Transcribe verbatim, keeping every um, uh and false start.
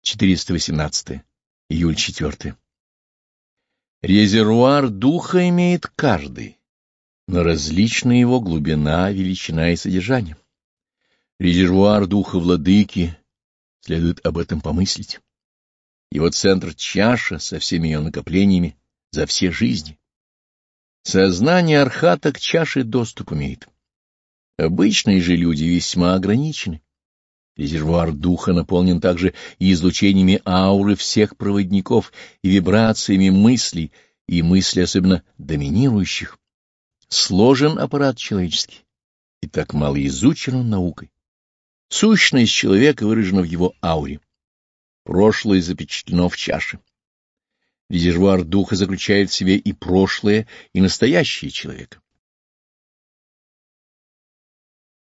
четыреста восемнадцатое. Июль четвёртое. Резервуар духа имеет каждый, но различна его глубина, величина и содержание. Резервуар духа владыки, следует об этом помыслить. Его центр — чаша со всеми ее накоплениями за все жизни. Сознание архата к чаше доступ имеет. Обычные же люди весьма ограничены. Резервуар духа наполнен также и излучениями ауры всех проводников, и вибрациями мыслей, и мыслей особенно доминирующих. Сложен аппарат человеческий, и так мало изучен он наукой. Сущность человека выражена в его ауре. Прошлое запечатлено в чаше. Резервуар духа заключает в себе и прошлое, и настоящее человека.